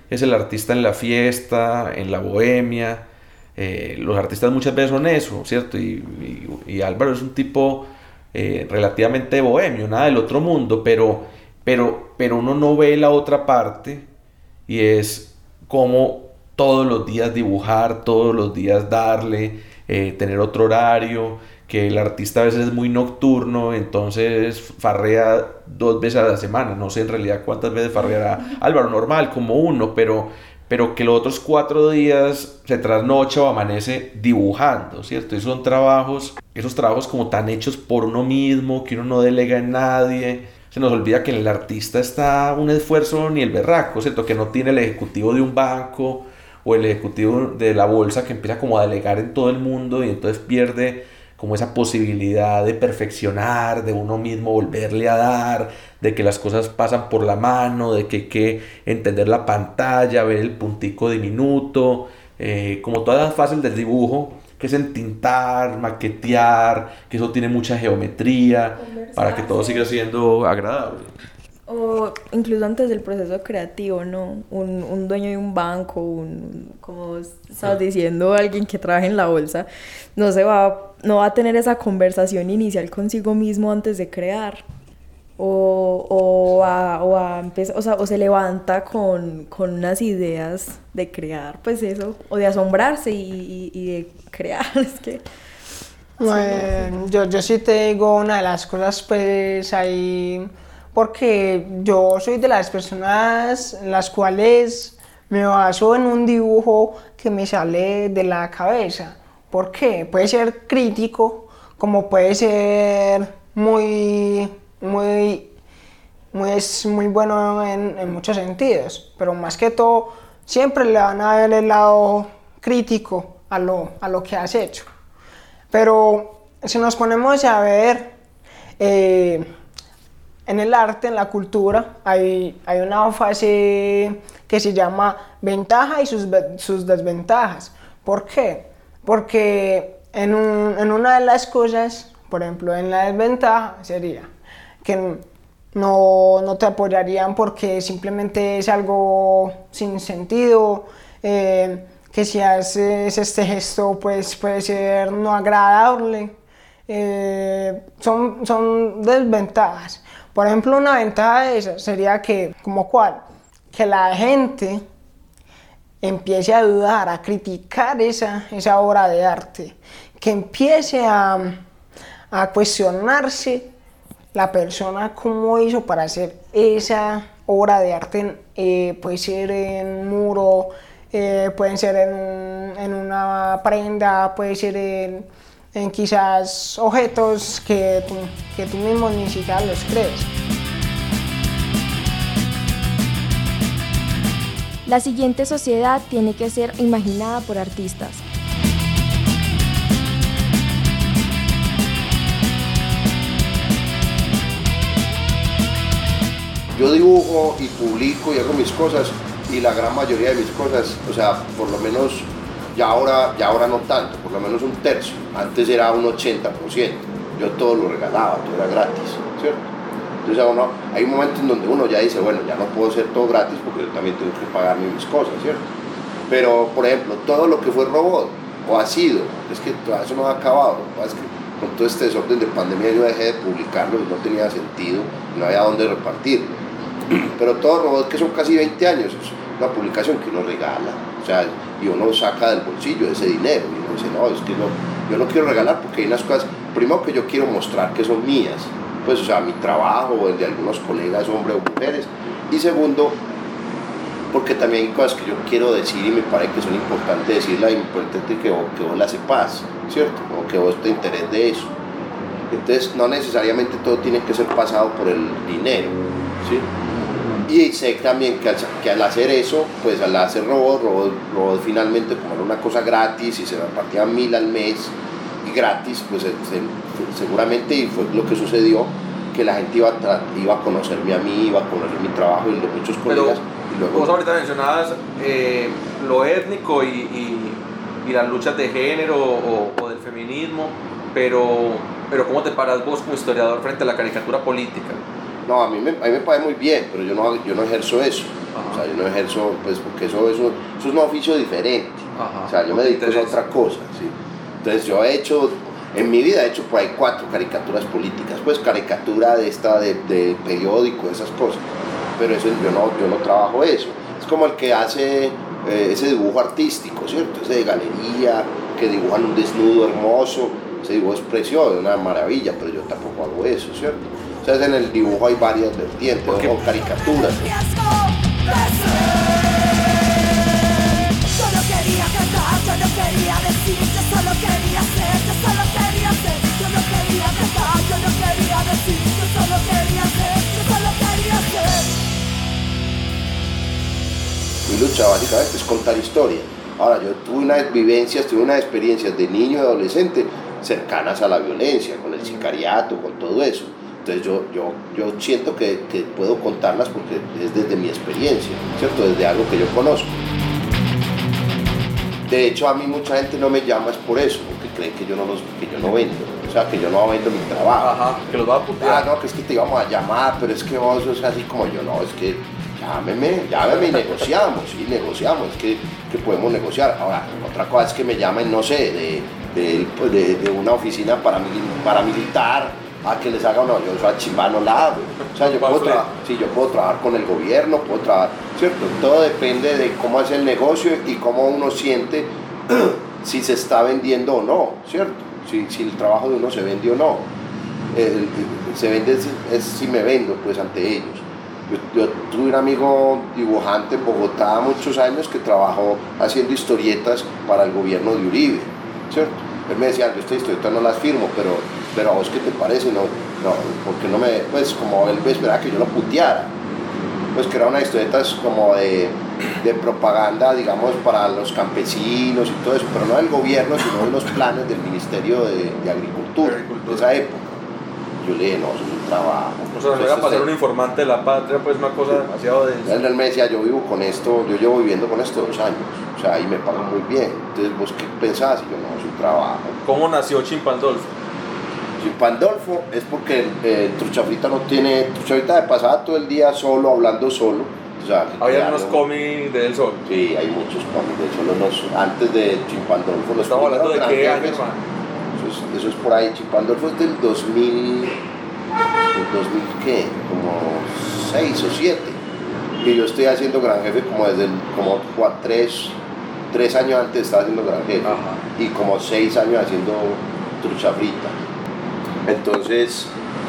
es el artista en la fiesta, en la bohemia. Eh, los artistas muchas veces son eso, ¿cierto? Y, y, y Álvaro es un tipo eh, relativamente bohemio, nada del otro mundo, pero, pero, pero uno no ve la otra parte, y es como todos los días dibujar, todos los días darle, eh, tener otro horario, que el artista a veces es muy nocturno, entonces farrea dos veces a la semana. No sé en realidad cuántas veces farreará Álvaro, normal, como uno, pero, pero que los otros cuatro días se trasnocha o amanece dibujando, ¿cierto? Y son trabajos, esos trabajos como tan hechos por uno mismo, que uno no delega en nadie. Se nos olvida que en el artista está un esfuerzo ni el berraco, ¿cierto? Que no tiene el ejecutivo de un banco o el ejecutivo de la bolsa que empieza como a delegar en todo el mundo, y entonces pierde como esa posibilidad de perfeccionar, de uno mismo volverle a dar, de que las cosas pasan por la mano, de que hay que entender la pantalla, ver el puntico diminuto, eh, como todas las fases del dibujo, que es entintar, maquetear, que eso tiene mucha geometría, para que todo siga siendo agradable. O incluso antes del proceso creativo, ¿no? Un, un dueño de un banco, un, como estabas diciendo, alguien que trabaja en la bolsa, no se va, no va a tener esa conversación inicial consigo mismo antes de crear. O, o, a, o, a empezar, o, sea, o se levanta con, con unas ideas de crear, pues eso, o de asombrarse y, y, y de crear, es que... Bueno, yo, yo sí te digo una de las cosas, pues ahí... Porque yo soy de las personas en las cuales me baso en un dibujo que me sale de la cabeza. ¿Por qué? Puede ser crítico, como puede ser muy, muy, muy, es muy bueno en, en muchos sentidos. Pero más que todo, siempre le van a ver el lado crítico a lo, a lo que has hecho. Pero si nos ponemos a ver... Eh, En el arte, en la cultura, hay, hay una fase que se llama ventaja y sus, sus desventajas. ¿Por qué? Porque en, un, en una de las cosas, por ejemplo, en la desventaja sería que no, no te apoyarían porque simplemente es algo sin sentido, eh, que si haces este gesto pues puede ser no agradable, eh, son, son desventajas. Por ejemplo, una ventaja de esa sería que, ¿como cuál? Que la gente empiece a dudar, a criticar esa, esa obra de arte, que empiece a, a cuestionarse la persona cómo hizo para hacer esa obra de arte, eh, puede ser en un muro, eh, puede ser en, un, en una prenda, puede ser en... en quizás objetos que tú, que tú mismo ni siquiera los crees. La siguiente sociedad tiene que ser imaginada por artistas. Yo dibujo y publico y hago mis cosas, y la gran mayoría de mis cosas, o sea, por lo menos ya ahora, ya ahora no tanto, por lo menos un tercio. Antes era un ochenta por ciento. Yo todo lo regalaba, todo era gratis, ¿cierto? Entonces uno, hay un momento en donde uno ya dice, bueno, ya no puedo hacer todo gratis porque yo también tengo que pagarme mis cosas, ¿cierto? Pero, por ejemplo, todo lo que fue robot, o ha sido, es que todo eso no ha acabado. Lo que pasa es que con todo este desorden de pandemia yo dejé de publicarlo y no tenía sentido, no había dónde repartirlo. Pero todo robot, que son casi veinte años, es una publicación que uno regala, o sea, y uno saca del bolsillo ese dinero y uno dice, no, es que no, yo no quiero regalar porque hay unas cosas, primero que yo quiero mostrar que son mías, pues, o sea, mi trabajo o el de algunos colegas, hombres o mujeres, y segundo, porque también hay cosas que yo quiero decir y me parece que son importantes decirlas, y importante que vos, que vos las sepas, ¿cierto? O que vos te interés de eso. Entonces, no necesariamente todo tiene que ser pasado por el dinero, ¿sí? Y sé también que al, que al hacer eso, pues al hacer robot, robot, robot finalmente como era una cosa gratis y se repartían mil al mes y gratis, pues se, seguramente, y fue lo que sucedió, que la gente iba a, iba a conocerme a mí, iba a conocer mi trabajo y de muchos colegas. Pero y luego, vos ahorita mencionabas eh, lo étnico y, y, y las luchas de género o, o del feminismo, pero, pero ¿cómo te paras vos como historiador frente a la caricatura política? No, a mí, me, a mí me parece muy bien, pero yo no, yo no ejerzo eso. Ajá. O sea, yo no ejerzo, pues porque eso, eso, eso es un oficio diferente. Ajá. O sea, yo me dedico a otra cosa, ¿sí? Entonces yo he hecho, en mi vida he hecho por ahí cuatro caricaturas políticas, pues caricatura de esta, de, de periódico, esas cosas. Pero eso, yo, no, yo no trabajo eso. Es como el que hace eh, ese dibujo artístico, ¿cierto? Ese de galería, que dibujan un desnudo hermoso, ese dibujo es precioso, una maravilla, pero yo tampoco hago eso, ¿cierto? O sea, en el dibujo hay varias vertientes, o caricaturas. Solo quería cantar, yo no quería decir, yo solo quería ser, yo solo quería ser, yo no quería cantar, yo no quería decir, yo solo quería ser, yo solo quería ser. Mi lucha básicamente es contar historias. Ahora, yo tuve unas vivencias, tuve unas experiencias de niño y adolescente cercanas a la violencia, con el sicariato, con todo eso. Entonces yo, yo, yo siento que, que puedo contarlas porque es desde mi experiencia, ¿cierto? Desde algo que yo conozco. De hecho, a mí mucha gente no me llama es por eso, porque creen que yo no, los, que yo no vendo, o sea, que yo no vendo mi trabajo. Ajá, que los va a putear. Ah, no, que es que te íbamos a llamar, pero es que vos sos así como yo, no, es que llámeme, llámeme y negociamos, sí, negociamos, es que, que podemos negociar. Ahora, otra cosa es que me llamen, no sé, de, de, de, de una oficina paramil, paramilitar, a que les haga una, yo soy chimbano la hago. O sea, yo puedo, tra- sí, yo puedo trabajar con el gobierno, puedo trabajar, ¿cierto? Todo depende de cómo es el negocio y cómo uno siente si se está vendiendo o no, ¿cierto? Si, si el trabajo de uno se vende o no. El, se vende es, es si me vendo, pues, ante ellos. Yo, yo tuve un amigo dibujante en Bogotá muchos años que trabajó haciendo historietas para el gobierno de Uribe, ¿cierto? Él me decía, yo estas historietas no las firmo, pero, pero a vos qué te parece, no, no, porque no me, pues como él esperaba que yo lo puteara, pues que eran unas historietas como de, de propaganda, digamos, para los campesinos y todo eso, pero no del gobierno, sino de los planes del Ministerio de, de Agricultura, de esa época. Yo le dije, no, eso es un trabajo. O sea, no era para ser un informante de la patria, pues una cosa demasiado densa. Él, él me decía, yo vivo con esto, yo llevo viviendo con esto dos años, o sea, y me pagan muy bien. Entonces, ¿vos qué pensás? Y yo, no, es un trabajo. ¿Cómo nació Chimpandolfo? Chimpandolfo es porque eh, Truchafrita no tiene, Truchafrita de pasada todo el día solo, hablando solo. O sea, había unos cómics de él solo. Sí, hay muchos cómics de él solo. Los, antes de Chimpandolfo, los estamos hablando de qué año, hermano. Eso es, eso es por ahí. Chimpandolfo es del dos mil, del dos mil qué, como seis o siete. Y yo estoy haciendo Gran Jefe como desde el, como tres, tres años antes estaba haciendo Gran Jefe. Ajá. Y como seis años haciendo Truchafrita. Entonces,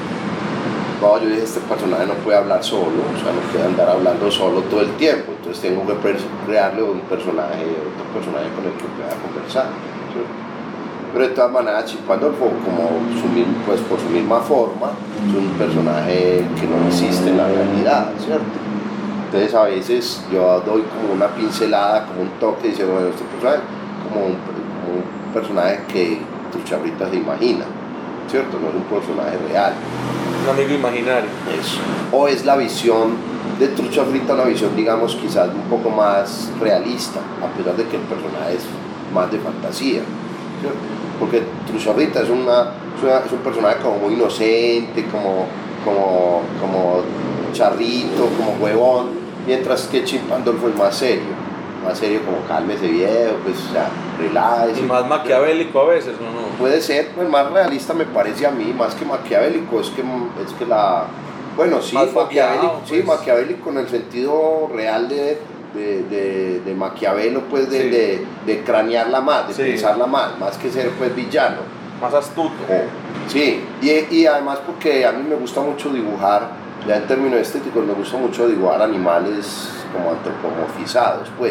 no, yo dije, este personaje no puede hablar solo, o sea, no puede andar hablando solo todo el tiempo, entonces tengo que crearle un personaje, otro personaje con el que pueda conversar, ¿sí? Pero de todas maneras, Chimpandolfo, como su, pues, por su misma forma, es un personaje que no existe en la realidad, ¿cierto? Entonces a veces yo doy como una pincelada, como un toque, diciendo, bueno, este personaje como un, como un personaje que Truchafrita se imagina, ¿cierto? No es un personaje real. Un amigo imaginario. Eso. O es la visión de Truchafrita, una visión, digamos, quizás un poco más realista, a pesar de que el personaje es más de fantasía, ¿cierto? Porque Truchafrita es, una, es, una, es un personaje como muy inocente, como, como, como charrito, como huevón, mientras que Chimpandolfo es más serio. Más serio, como cálmese viejo, pues, o sea, relájese. Y más maquiavélico a veces, ¿no? no. Puede ser, pues más realista me parece a mí, más que maquiavélico, es que, es que la... Bueno, sí, más maquiavélico, pues. sí, maquiavélico en el sentido real de, de, de, de Maquiavelo, pues de, sí. de, de cranearla más, de sí. pensarla más, más que ser pues villano. Más astuto. Oh, sí, y, y además porque a mí me gusta mucho dibujar, ya en términos estéticos me gusta mucho dibujar animales como antropomorfizados, pues,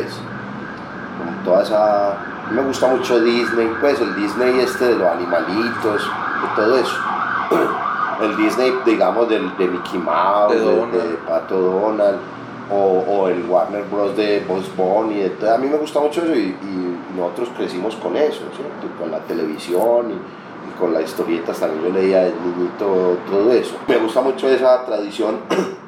como toda esa... Me gusta mucho Disney, pues el Disney este de los animalitos, de todo eso. El Disney, digamos, de, de Mickey Mouse, de, de, de Pato Donald, o, o el Warner Bros. De Bugs Bunny, de todo. A mí me gusta mucho eso y, y nosotros crecimos con eso, ¿cierto? Con la televisión y, y con las historietas también yo leía de niñito, todo eso. Me gusta mucho esa tradición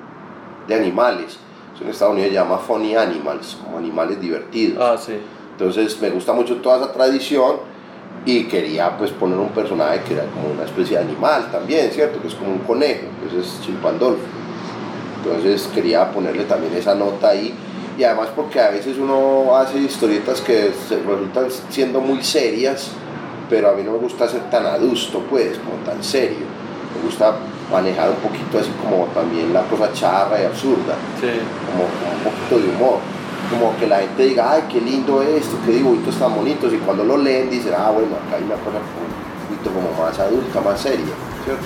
de animales. En Estados Unidos se llama funny animals, como animales divertidos. Ah, sí. Entonces me gusta mucho toda esa tradición y quería pues poner un personaje que era como una especie de animal también, ¿cierto? Que es como un conejo, que ese es Chimpandolfo. Entonces quería ponerle también esa nota ahí, y además porque a veces uno hace historietas que se resultan siendo muy serias, pero a mí no me gusta ser tan adusto, pues, como tan serio. Me gusta manejar un poquito así como también la cosa charra y absurda, sí. como, como un poquito de humor, como que la gente diga, ay, qué lindo esto, qué dibujitos tan bonitos, y cuando lo leen dicen, ah, bueno, acá hay una cosa un poquito como más adulta, más seria, ¿cierto?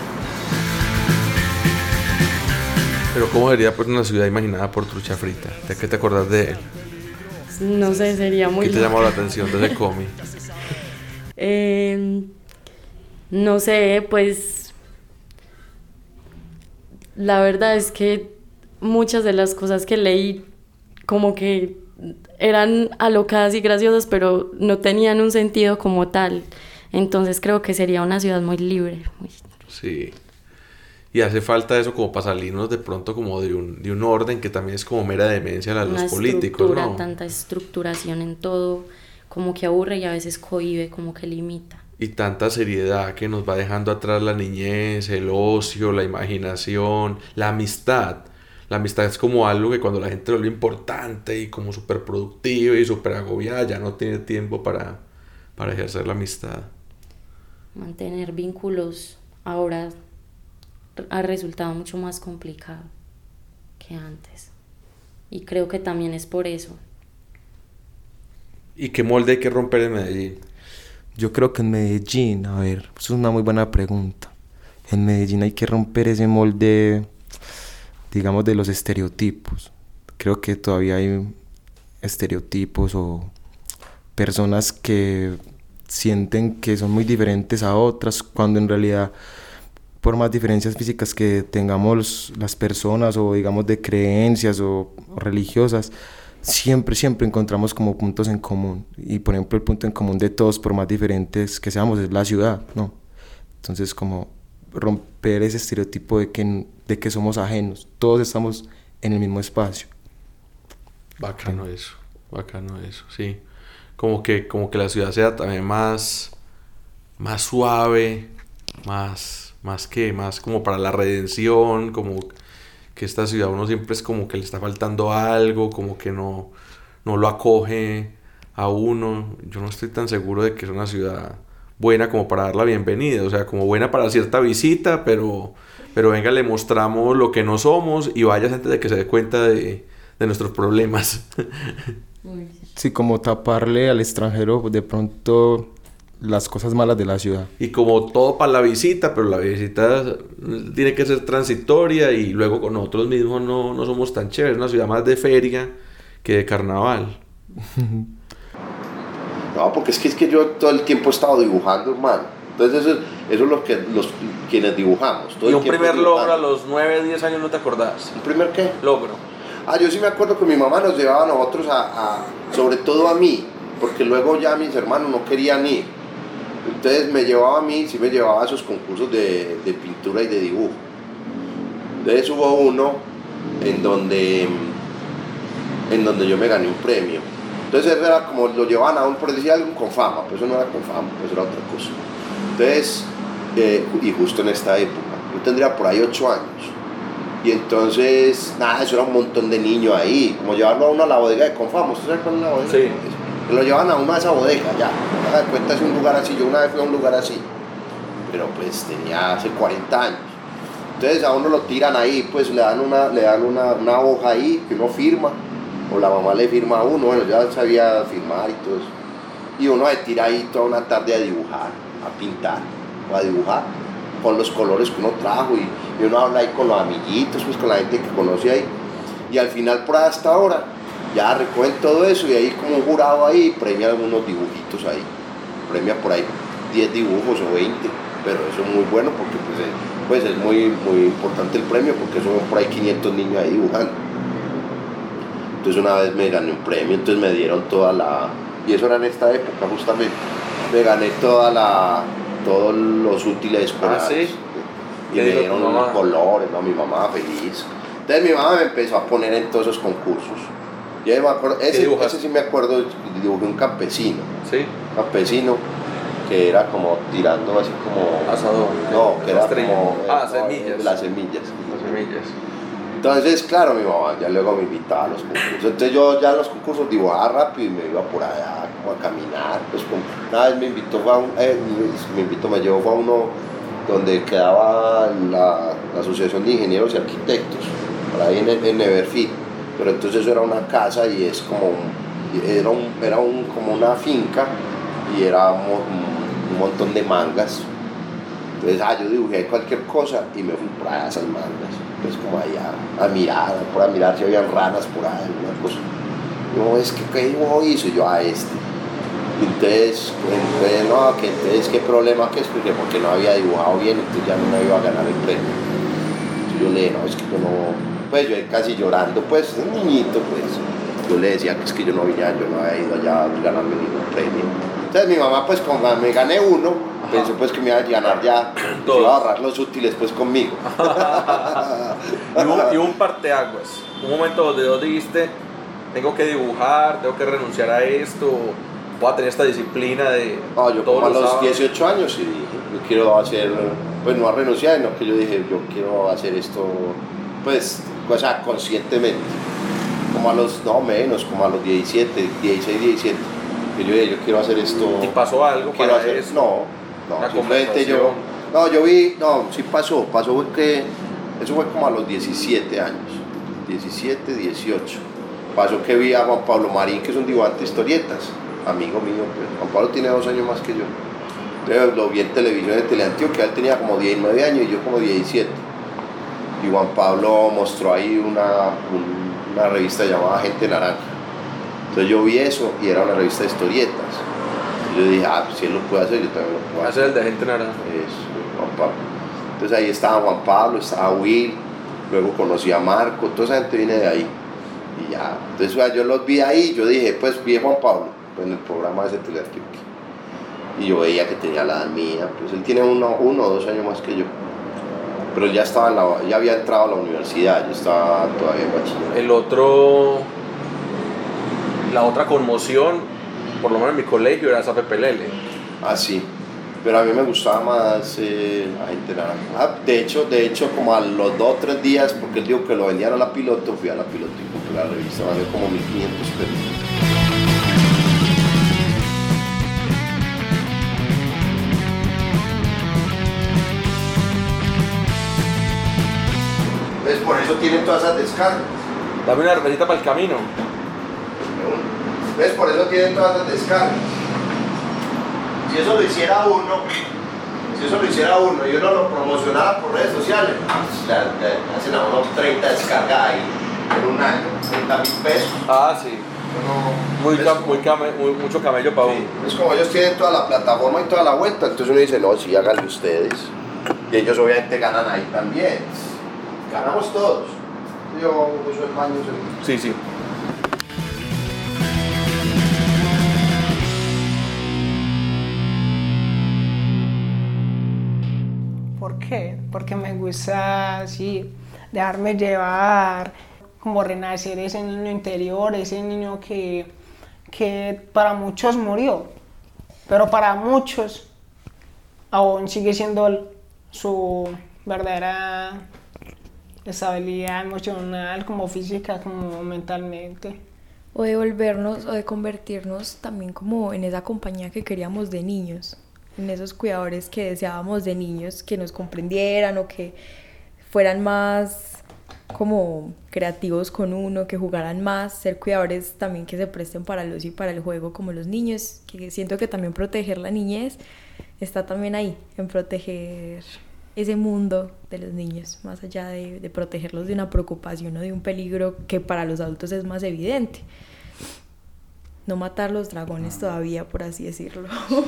Pero ¿cómo sería pues una ciudad imaginada por Trucha Frita? ¿De qué te acordás de él? No sé, sería muy... ¿Qué te llamó la atención de ese cómic? eh, no sé, pues... La verdad es que muchas de las cosas que leí como que eran alocadas y graciosas, pero no tenían un sentido como tal. Entonces creo que sería una ciudad muy libre. Muy... Sí. Y hace falta eso como para salirnos de pronto como de un, de un orden que también es como mera demencia a los políticos, ¿no? Tanta estructuración en todo, como que aburre y a veces cohíbe, como que limita. Y tanta seriedad que nos va dejando atrás la niñez, el ocio, la imaginación, la amistad. La amistad es como algo que cuando la gente lo ve importante y como súper productiva y súper agobiada, ya no tiene tiempo para, para ejercer la amistad. Mantener vínculos ahora ha resultado mucho más complicado que antes. Y creo que también es por eso. ¿Y qué molde hay que romper en Medellín? Yo creo que en Medellín, a ver, eso es una muy buena pregunta. En Medellín hay que romper ese molde, digamos, de los estereotipos. Creo que todavía hay estereotipos o personas que sienten que son muy diferentes a otras, cuando en realidad, por más diferencias físicas que tengamos las personas, o digamos de creencias o, o religiosas, siempre, siempre encontramos como puntos en común. Y por ejemplo, el punto en común de todos, por más diferentes que seamos, es la ciudad, ¿no? Entonces, como romper ese estereotipo de que, de que somos ajenos, todos estamos en el mismo espacio. Bacano sí. Eso, bacano eso, sí. Como que, como que la ciudad sea también más, más suave, más, más que, más como para la redención, como que esta ciudad uno siempre es como que le está faltando algo, como que no, no lo acoge a uno. Yo no estoy tan seguro de que es una ciudad buena como para dar la bienvenida, o sea, como buena para cierta visita, pero, pero venga, le mostramos lo que no somos y vayas antes de que se dé cuenta de, de nuestros problemas. Sí, como taparle al extranjero de pronto las cosas malas de la ciudad. Y como todo para la visita, pero la visita tiene que ser transitoria y luego con nosotros mismos no, no somos tan chéveres. Una ciudad más de feria que de carnaval. No, porque es que, es que yo todo el tiempo he estado dibujando, hermano. Entonces eso, eso es lo que los quienes dibujamos. Todo ¿Y el un primer logro a los nueve, diez años no te acordás? ¿Un primer qué? Logro. Ah, yo sí me acuerdo que mi mamá nos llevaba a nosotros a, a, sobre todo a mí, porque luego ya mis hermanos no querían ir. Entonces me llevaba a mí, sí me llevaba a esos concursos de, de pintura y de dibujo. Entonces hubo uno en donde, en donde yo me gané un premio. Entonces era como lo llevaban a uno, por decir algo, con fama, pero eso no era con fama, eso era otra cosa. Entonces, eh, y justo en esta época, yo tendría por ahí ocho años. Y entonces, nada, eso era un montón de niños ahí, como llevarlo a uno a la bodega de Confama. ¿Ustedes saben cuál es la bodega? Sí. Que lo llevan a uno a esa bodega, ya. Haga de cuenta, es un lugar así. Yo una vez fui a un lugar así, pero pues tenía hace cuarenta años. Entonces a uno lo tiran ahí, pues le dan una, le dan una, una hoja ahí que uno firma, o la mamá le firma a uno, bueno, ya sabía firmar y todo eso. Y uno se tira ahí toda una tarde a dibujar, a pintar, o a dibujar, con los colores que uno trajo, y, y uno habla ahí con los amiguitos, pues con la gente que conoce ahí. Y al final, por hasta ahora, ya recogen todo eso y ahí como un jurado ahí premia algunos dibujitos ahí. Premia por ahí diez dibujos o veinte, pero eso es muy bueno porque pues, eh, pues es muy, muy importante el premio porque son por ahí quinientos niños ahí dibujando. Entonces una vez me gané un premio, entonces me dieron toda la... Y eso era en esta época justamente. Me gané toda la... todos los útiles escolares. ¿Ah, sí? Y me dieron unos colores, ¿no? Mi mamá feliz. Entonces mi mamá me empezó a poner en todos esos concursos. Yo me acuerdo, ese, ese sí me acuerdo, dibujé un campesino. Sí. Campesino que era como tirando así como... Asador. No, que era como... Ah, no, semillas. Las semillas. Las semillas. Entonces, claro, mi mamá ya luego me invitaba a los concursos. Entonces yo ya en los concursos dibujaba rápido y me iba por allá como a caminar. Pues como, una vez me invitó, fue a un, eh, me invitó, me llevó fue a uno donde quedaba la, la Asociación de Ingenieros y Arquitectos, por ahí en, en Neverfit. Pero entonces eso era una casa y es como un, era, un, era un, como una finca y era un, un, un montón de mangas. Entonces, ah, yo dibujé cualquier cosa y me fui por allá a esas mangas, pues como allá a mirar, por a mirar si habían ranas por ahí, alguna cosa. Yo, es que, ¿qué dibujo hizo? Y yo, a este. Entonces, entonces, no, que entonces, ¿qué problema que es? Porque, porque no había dibujado bien, entonces ya no me iba a ganar el premio. Entonces yo le dije, no, es que yo no, pues yo casi llorando, pues, un niñito, pues. Yo le decía que es que yo no venía, yo no había ido allá a ganarme ningún premio. Entonces mi mamá, pues, como me gané uno, ajá, pensó pues que me iba a ganar ya, que iba a ahorrar los útiles pues conmigo. y, un, y un parteaguas, un momento donde vos dijiste, tengo que dibujar, tengo que renunciar a esto, voy a tener esta disciplina de... No, yo como a los dieciocho años y dije, yo quiero hacer, pues no a renunciar, sino que yo dije, yo quiero hacer esto, pues, o sea, conscientemente. Como a los, no menos, como a los diecisiete, dieciséis, diecisiete. Que yo, yo quiero hacer esto. ¿Y pasó algo para hacer, eso? No, no, simplemente yo, no, yo vi, no, sí pasó, pasó que, eso fue como a los diecisiete años, diecisiete, dieciocho, pasó que vi a Juan Pablo Marín, que es un dibujante de historietas, amigo mío, pues, Juan Pablo tiene dos años más que yo, entonces lo vi en televisión de Teleantioquia, él tenía como diecinueve años y yo como diecisiete, y Juan Pablo mostró ahí una, un, una revista llamada Gente Naranja. Entonces yo vi eso y era una revista de historietas. Y yo dije, ah, pues si él lo puede hacer, yo también lo puedo hacer. Hacer el de Gente Naranja. Eso, Juan Pablo. Entonces ahí estaba Juan Pablo, estaba Will, luego conocí a Marco, toda esa gente viene de ahí. Y ya, entonces yo los vi ahí, yo dije, pues vi a Juan Pablo en el programa de Teleantioquia. Y yo veía que tenía la edad mía, pues él tiene uno, uno o dos años más que yo. Pero él ya, estaba en la, ya había entrado a la universidad, yo estaba todavía en bachillerato. El otro, la otra conmoción, por lo menos en mi colegio, era esa Pepe Lele. Ah, sí, pero a mí me gustaba más eh, la Gente Naranja. Ah, de hecho, de hecho, como a los dos o tres días, porque él dijo que lo vendían a la Piloto, fui a la Piloto y compré la revista, valió como mil quinientos pesos. Por eso tienen todas esas descargas. Dame una cervecita para el camino. ¿Ves? Por eso tienen todas esas descargas. Si eso lo hiciera uno, si eso lo hiciera uno y uno lo promocionara por redes sociales, le, le hacen a uno treinta descargas ahí en un año, treinta mil pesos. Ah, sí. Uno, muy, cam, muy, came, muy mucho camello para sí, uno. Es como ellos tienen toda la plataforma y toda la vuelta, entonces uno dice, no, sí, háganle ustedes. Y ellos obviamente ganan ahí también. Ganamos todos. Yo uso el baño. Sí, sí. ¿Por qué? Porque me gusta así, dejarme llevar, como renacer ese niño interior, ese niño que, que para muchos murió, pero para muchos aún sigue siendo su verdadera estabilidad emocional, como física, como mentalmente. O de volvernos, o de convertirnos también como en esa compañía que queríamos de niños, en esos cuidadores que deseábamos de niños, que nos comprendieran o que fueran más como creativos con uno, que jugaran más, ser cuidadores también que se presten para el ocio y para el juego como los niños, que siento que también proteger la niñez está también ahí, en proteger ese mundo de los niños, más allá de, de protegerlos de una preocupación o de un peligro que para los adultos es más evidente. No matar los dragones todavía, por así decirlo.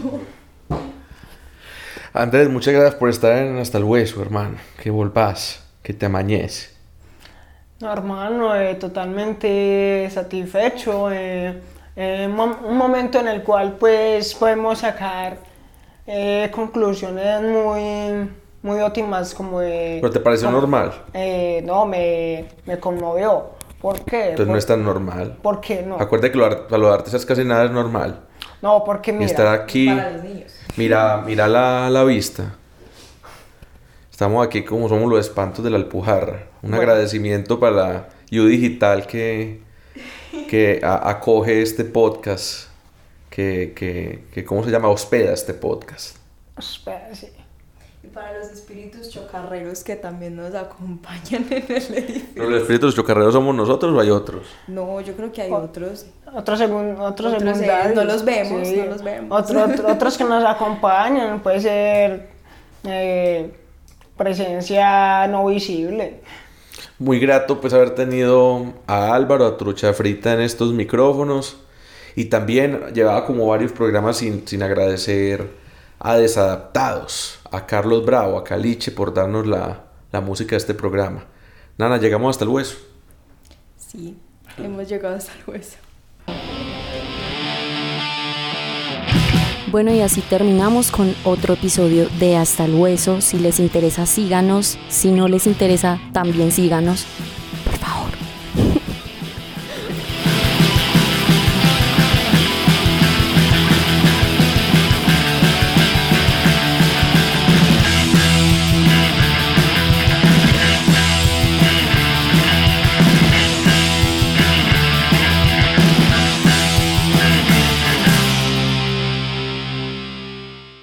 Andrés, muchas gracias por estar en Hasta el Hueso, hermano. Que volvás, que te amañes. No, hermano, eh, totalmente satisfecho. Eh, eh, un momento en el cual pues podemos sacar eh, conclusiones muy... muy óptimas, como de... ¿Pero te pareció como, normal? Eh, no, me, me conmovió. ¿Por qué? Entonces por, no es tan normal. ¿Por qué no? Acuérdate que lo, para los artistas casi nada es normal. No, porque mira... Y estar aquí... Para los niños. Mira, mira la, la vista. Estamos aquí como somos los espantos de la Alpujarra. Un Bueno. agradecimiento para la U Digital que, que a- acoge este podcast, que, que, que, ¿cómo se llama? Hospeda este podcast. Espera, sí. Y para los espíritus chocarreros que también nos acompañan en el edificio. ¿Pero los espíritus chocarreros somos nosotros o hay otros? No, yo creo que hay otros. Otro segun, otro Otros, secundario. eh, no los vemos, no los vemos. Otro- otro- otros que nos acompañan, puede ser eh, presencia no visible. Muy grato pues haber tenido a Álvaro, a Trucha Frita en estos micrófonos, y también llevaba como varios programas sin, sin agradecer a Desadaptados, a Carlos Bravo, a Caliche por darnos la, la música de este programa. Nana, llegamos hasta el hueso. Sí, hemos llegado hasta el hueso. Bueno, y así terminamos con otro episodio de Hasta el Hueso. Si les interesa, síganos. Si no les interesa, también síganos.